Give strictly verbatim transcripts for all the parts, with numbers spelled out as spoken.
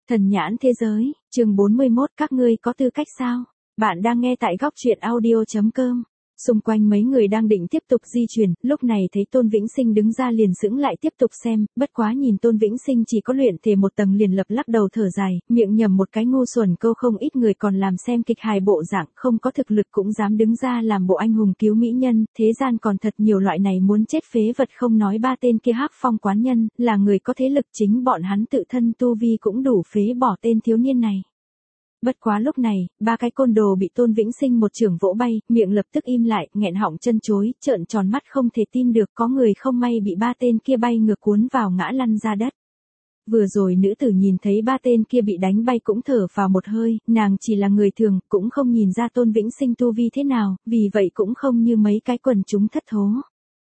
Thần nhãn thế giới, chương bốn mươi mốt, các ngươi có tư cách sao? Bạn đang nghe tại góc truyện audio chấm com. Xung quanh mấy người đang định tiếp tục di chuyển, lúc này thấy Tôn Vĩnh Sinh đứng ra liền sững lại tiếp tục xem, bất quá nhìn Tôn Vĩnh Sinh chỉ có luyện thể một tầng liền lập lắc đầu thở dài, miệng nhầm một cái ngu xuẩn câu không ít người còn làm xem kịch hài bộ dạng, không có thực lực cũng dám đứng ra làm bộ anh hùng cứu mỹ nhân, thế gian còn thật nhiều loại này muốn chết phế vật không nói ba tên kia Hắc Phong quán nhân, là người có thế lực chính bọn hắn tự thân tu vi cũng đủ phế bỏ tên thiếu niên này. Bất quá lúc này, ba cái côn đồ bị Tôn Vĩnh Sinh một chưởng vỗ bay, miệng lập tức im lại, nghẹn họng chân chối, trợn tròn mắt không thể tin được có người không may bị ba tên kia bay ngược cuốn vào ngã lăn ra đất. Vừa rồi nữ tử nhìn thấy ba tên kia bị đánh bay cũng thở vào một hơi, nàng chỉ là người thường, cũng không nhìn ra Tôn Vĩnh Sinh tu vi thế nào, vì vậy cũng không như mấy cái quần chúng thất thố.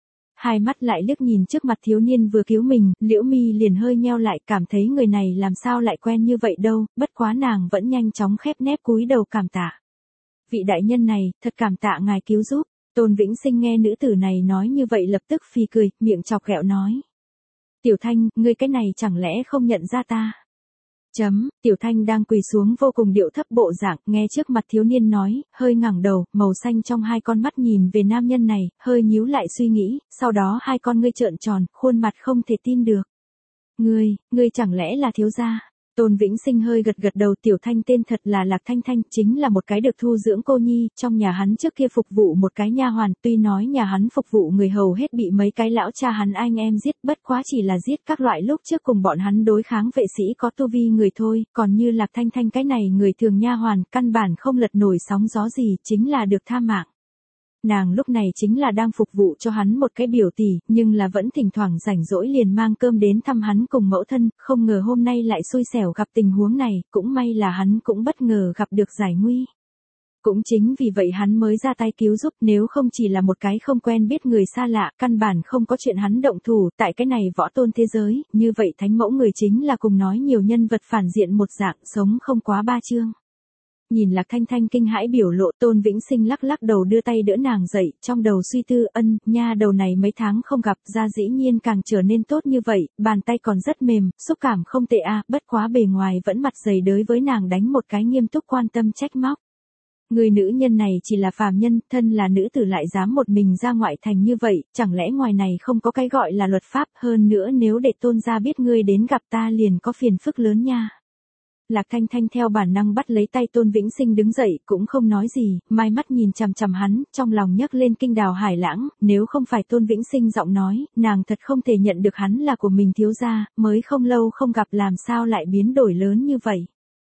Hai mắt lại liếc nhìn trước mặt thiếu niên vừa cứu mình, Liễu Mi liền hơi nheo lại, cảm thấy người này làm sao lại quen như vậy đâu, bất quá nàng vẫn nhanh chóng khép nép cúi đầu cảm tạ. Vị đại nhân này, thật cảm tạ ngài cứu giúp. Tôn Vĩnh Sinh nghe nữ tử này nói như vậy lập tức phì cười, miệng chọc ghẹo nói. Tiểu Thanh, ngươi cái này chẳng lẽ không nhận ra ta? Chấm, Tiểu Thanh đang quỳ xuống vô cùng điệu thấp bộ dạng, nghe trước mặt thiếu niên nói, hơi ngẩng đầu, màu xanh trong hai con mắt nhìn về nam nhân này, hơi nhíu lại suy nghĩ, sau đó hai con ngươi trợn tròn, khuôn mặt không thể tin được. Ngươi, ngươi chẳng lẽ là thiếu gia? Tôn Vĩnh Sinh hơi gật gật đầu. Tiểu Thanh tên thật là Lạc Thanh Thanh, chính là một cái được thu dưỡng cô nhi, trong nhà hắn trước kia phục vụ một cái nha hoàn, tuy nói nhà hắn phục vụ người hầu hết bị mấy cái lão cha hắn anh em giết, bất quá chỉ là giết các loại lúc trước cùng bọn hắn đối kháng vệ sĩ có tu vi người thôi, còn như Lạc Thanh Thanh cái này người thường nha hoàn, căn bản không lật nổi sóng gió gì, chính là được tha mạng. Nàng lúc này chính là đang phục vụ cho hắn một cái biểu tỷ, nhưng là vẫn thỉnh thoảng rảnh rỗi liền mang cơm đến thăm hắn cùng mẫu thân, không ngờ hôm nay lại xui xẻo gặp tình huống này, cũng may là hắn cũng bất ngờ gặp được giải nguy. Cũng chính vì vậy hắn mới ra tay cứu giúp, nếu không chỉ là một cái không quen biết người xa lạ, căn bản không có chuyện hắn động thủ, tại cái này võ tôn thế giới, như vậy thánh mẫu người chính là cùng nói nhiều nhân vật phản diện một dạng, sống không quá ba chương. Nhìn Lạc Thanh Thanh kinh hãi biểu lộ, Tôn Vĩnh Sinh lắc lắc đầu đưa tay đỡ nàng dậy, trong đầu suy tư, ân, nha đầu này mấy tháng không gặp ra dĩ nhiên càng trở nên tốt như vậy, bàn tay còn rất mềm, xúc cảm không tệ a, bất quá bề ngoài vẫn mặt dày đới với nàng đánh một cái nghiêm túc quan tâm trách móc. Người nữ nhân này chỉ là phàm nhân, thân là nữ tử lại dám một mình ra ngoại thành như vậy, chẳng lẽ ngoài này không có cái gọi là luật pháp, hơn nữa nếu để Tôn gia biết ngươi đến gặp ta liền có phiền phức lớn nha. Lạc Thanh Thanh theo bản năng bắt lấy tay Tôn Vĩnh Sinh đứng dậy, cũng không nói gì, mai mắt nhìn chằm chằm hắn, trong lòng nhấc lên kinh đào hải lãng, nếu không phải Tôn Vĩnh Sinh giọng nói, nàng thật không thể nhận được hắn là của mình thiếu gia, mới không lâu không gặp làm sao lại biến đổi lớn như vậy.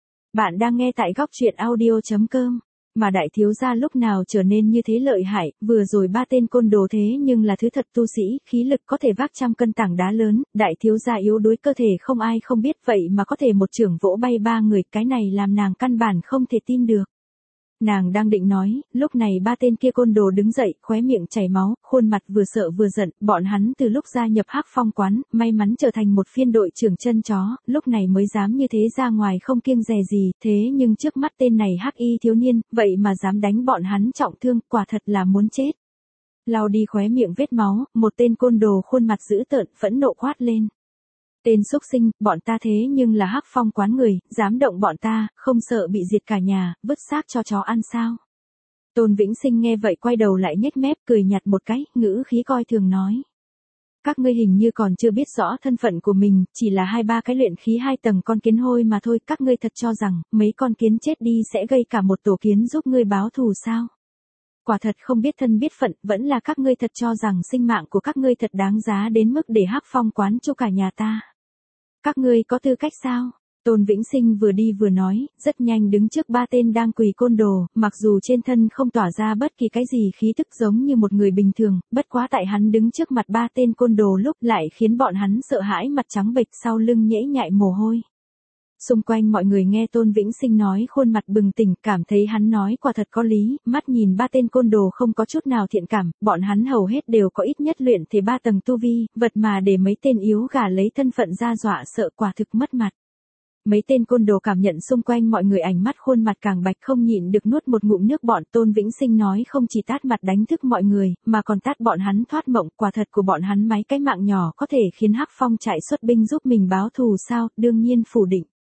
Bạn đang nghe tại góc truyện audio chấm com. Mà đại thiếu gia lúc nào trở nên như thế lợi hại, vừa rồi ba tên côn đồ thế nhưng là thứ thật tu sĩ, khí lực có thể vác trăm cân tảng đá lớn, đại thiếu gia yếu đuối cơ thể không ai không biết vậy mà có thể một chưởng vỗ bay ba người, cái này làm nàng căn bản không thể tin được. Nàng đang định nói, lúc này ba tên kia côn đồ đứng dậy, khóe miệng chảy máu, khuôn mặt vừa sợ vừa giận, bọn hắn từ lúc gia nhập Hắc Phong quán, may mắn trở thành một phiên đội trưởng chân chó, lúc này mới dám như thế ra ngoài không kiêng dè gì, thế nhưng trước mắt tên này Hắc Y thiếu niên, vậy mà dám đánh bọn hắn trọng thương, quả thật là muốn chết. Lau đi khóe miệng vết máu, một tên côn đồ khuôn mặt dữ tợn, phẫn nộ quát lên. Tên xúc sinh, bọn ta thế nhưng là Hắc Phong quán người, dám động bọn ta, không sợ bị diệt cả nhà, vứt xác cho chó ăn sao? Tôn Vĩnh Sinh nghe vậy quay đầu lại nhếch mép cười nhạt một cái, ngữ khí coi thường nói. Các ngươi hình như còn chưa biết rõ thân phận của mình, chỉ là hai ba cái luyện khí hai tầng con kiến hôi mà thôi, các ngươi thật cho rằng, mấy con kiến chết đi sẽ gây cả một tổ kiến giúp ngươi báo thù sao? Quả thật không biết thân biết phận, vẫn là các ngươi thật cho rằng sinh mạng của các ngươi thật đáng giá đến mức để Hắc Phong quán cho cả nhà ta. Các ngươi có tư cách sao? Tôn Vĩnh Sinh vừa đi vừa nói, rất nhanh đứng trước ba tên đang quỳ côn đồ, mặc dù trên thân không tỏa ra bất kỳ cái gì khí tức giống như một người bình thường, bất quá tại hắn đứng trước mặt ba tên côn đồ lúc lại khiến bọn hắn sợ hãi mặt trắng bệch sau lưng nhễ nhại mồ hôi. Xung quanh mọi người nghe Tôn Vĩnh Sinh nói khuôn mặt bừng tỉnh, cảm thấy hắn nói quả thật có lý, mắt nhìn ba tên côn đồ không có chút nào thiện cảm, bọn hắn hầu hết đều có ít nhất luyện thể ba tầng tu vi, vật mà để mấy tên yếu gà lấy thân phận ra dọa sợ quả thực mất mặt. Mấy tên côn đồ cảm nhận xung quanh mọi người ánh mắt khuôn mặt càng bạch không nhịn được nuốt một ngụm nước bọn. Tôn Vĩnh Sinh nói không chỉ tát mặt đánh thức mọi người, mà còn tát bọn hắn thoát mộng, quả thật của bọn hắn mấy cái mạng nhỏ có thể khiến Hắc Phong trại xuất binh giúp mình báo thù sao, đương nhiên phủ định.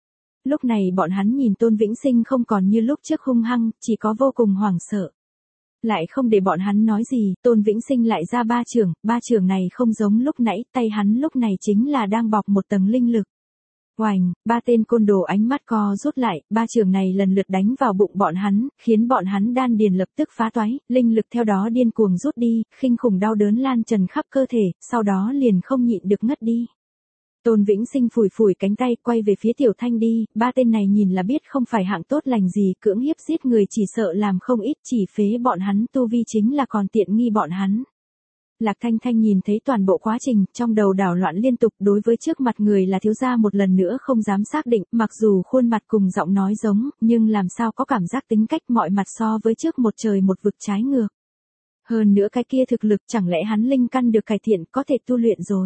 Lúc này bọn hắn nhìn Tôn Vĩnh Sinh không còn như lúc trước hung hăng, chỉ có vô cùng hoảng sợ. Lại không để bọn hắn nói gì, Tôn Vĩnh Sinh lại ra ba chưởng, ba chưởng này không giống lúc nãy, tay hắn lúc này chính là đang bọc một tầng linh lực. Oành, ba tên côn đồ ánh mắt co rút lại, ba chưởng này lần lượt đánh vào bụng bọn hắn, khiến bọn hắn đan điền lập tức phá toái, linh lực theo đó điên cuồng rút đi, kinh khủng đau đớn lan tràn khắp cơ thể, sau đó liền không nhịn được ngất đi. Tôn Vĩnh Sinh phủi phủi cánh tay quay về phía Tiểu Thanh đi, ba tên này nhìn là biết không phải hạng tốt lành gì, cưỡng hiếp giết người chỉ sợ làm không ít, chỉ phế bọn hắn tu vi chính là còn tiện nghi bọn hắn. Lạc Thanh Thanh nhìn thấy toàn bộ quá trình, trong đầu đảo loạn liên tục, đối với trước mặt người là thiếu gia một lần nữa không dám xác định, mặc dù khuôn mặt cùng giọng nói giống, nhưng làm sao có cảm giác tính cách mọi mặt so với trước một trời một vực trái ngược. Hơn nữa cái kia thực lực chẳng lẽ hắn linh căn được cải thiện có thể tu luyện rồi.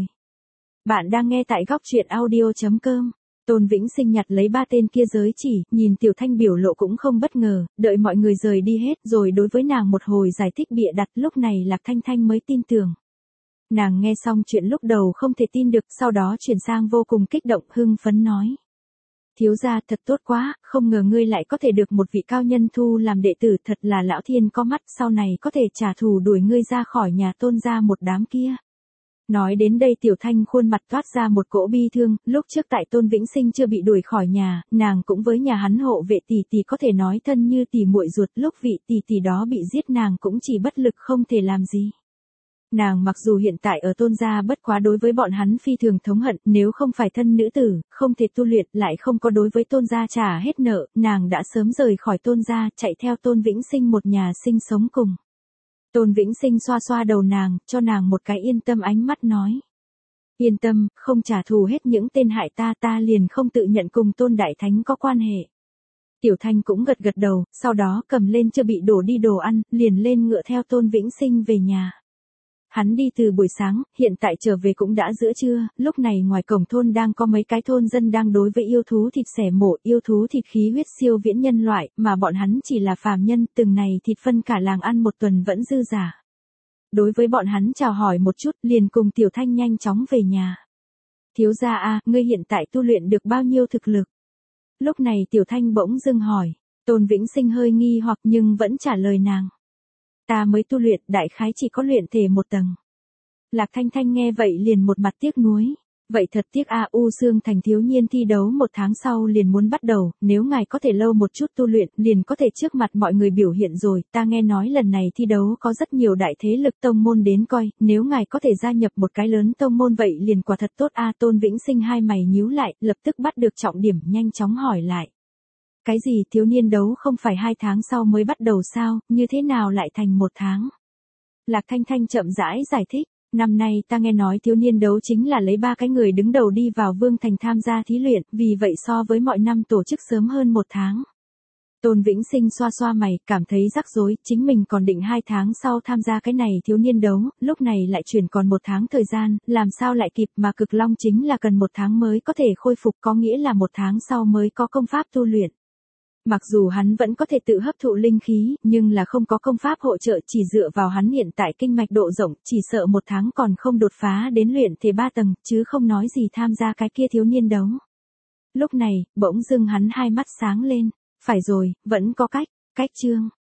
Bạn đang nghe tại góc truyện audio chấm com. Tôn Vĩnh Sinh nhặt lấy ba tên kia giới chỉ, nhìn Tiểu Thanh biểu lộ cũng không bất ngờ, đợi mọi người rời đi hết rồi đối với nàng một hồi giải thích bịa đặt, lúc này Lạc Thanh Thanh mới tin tưởng. Nàng nghe xong chuyện lúc đầu không thể tin được, sau đó chuyển sang vô cùng kích động, hưng phấn nói. Thiếu gia thật tốt quá, không ngờ ngươi lại có thể được một vị cao nhân thu làm đệ tử, thật là lão thiên có mắt, sau này có thể trả thù đuổi ngươi ra khỏi nhà Tôn gia một đám kia. Nói đến đây Tiểu Thanh khuôn mặt toát ra một cỗ bi thương, lúc trước tại Tôn Vĩnh Sinh chưa bị đuổi khỏi nhà, nàng cũng với nhà hắn hộ vệ tỷ tỷ có thể nói thân như tỷ muội ruột, lúc vị tỷ tỷ đó bị giết nàng cũng chỉ bất lực không thể làm gì. Nàng mặc dù hiện tại ở Tôn gia bất quá đối với bọn hắn phi thường thống hận, nếu không phải thân nữ tử, không thể tu luyện, lại không có đối với Tôn gia trả hết nợ, nàng đã sớm rời khỏi Tôn gia, chạy theo Tôn Vĩnh Sinh một nhà sinh sống cùng. Tôn Vĩnh Sinh xoa xoa đầu nàng, cho nàng một cái yên tâm ánh mắt nói. Yên tâm, không trả thù hết những tên hại ta, ta liền không tự nhận cùng Tôn Đại Thánh có quan hệ. Tiểu Thanh cũng gật gật đầu, sau đó cầm lên chưa bị đổ đi đồ ăn, liền lên ngựa theo Tôn Vĩnh Sinh về nhà. Hắn đi từ buổi sáng, hiện tại trở về cũng đã giữa trưa, lúc này ngoài cổng thôn đang có mấy cái thôn dân đang đối với yêu thú thịt xẻ mổ, yêu thú thịt khí huyết siêu viễn nhân loại, mà bọn hắn chỉ là phàm nhân, từng này thịt phân cả làng ăn một tuần vẫn dư giả. Đối với bọn hắn chào hỏi một chút, liền cùng Tiểu Thanh nhanh chóng về nhà. Thiếu gia a, ngươi hiện tại tu luyện được bao nhiêu thực lực? Lúc này Tiểu Thanh bỗng dưng hỏi, Tôn Vĩnh Sinh hơi nghi hoặc nhưng vẫn trả lời nàng. Ta mới tu luyện, đại khái chỉ có luyện thể một tầng. Lạc Thanh Thanh nghe vậy liền một mặt tiếc nuối. Vậy thật tiếc a, U Xương Thành thiếu niên thi đấu một tháng sau liền muốn bắt đầu, nếu ngài có thể lâu một chút tu luyện, liền có thể trước mặt mọi người biểu hiện rồi, ta nghe nói lần này thi đấu có rất nhiều đại thế lực tông môn đến coi, nếu ngài có thể gia nhập một cái lớn tông môn vậy liền quả thật tốt a. Tôn Vĩnh Sinh hai mày nhíu lại, lập tức bắt được trọng điểm, nhanh chóng hỏi lại. Cái gì, thiếu niên đấu không phải hai tháng sau mới bắt đầu sao, như thế nào lại thành một tháng? Lạc Thanh Thanh chậm rãi giải thích, năm nay ta nghe nói thiếu niên đấu chính là lấy ba cái người đứng đầu đi vào Vương Thành tham gia thí luyện, vì vậy so với mọi năm tổ chức sớm hơn một tháng. Tôn Vĩnh Sinh xoa xoa mày, cảm thấy rắc rối, chính mình còn định hai tháng sau tham gia cái này thiếu niên đấu, lúc này lại chuyển còn một tháng thời gian, làm sao lại kịp, mà cực long chính là cần một tháng mới có thể khôi phục, có nghĩa là một tháng sau mới có công pháp tu luyện. Mặc dù hắn vẫn có thể tự hấp thụ linh khí, nhưng là không có công pháp hỗ trợ, chỉ dựa vào hắn hiện tại kinh mạch độ rộng, chỉ sợ một tháng còn không đột phá đến luyện thể ba tầng, chứ không nói gì tham gia cái kia thiếu niên đấu. Lúc này, bỗng dưng hắn hai mắt sáng lên, phải rồi, vẫn có cách, cách chương.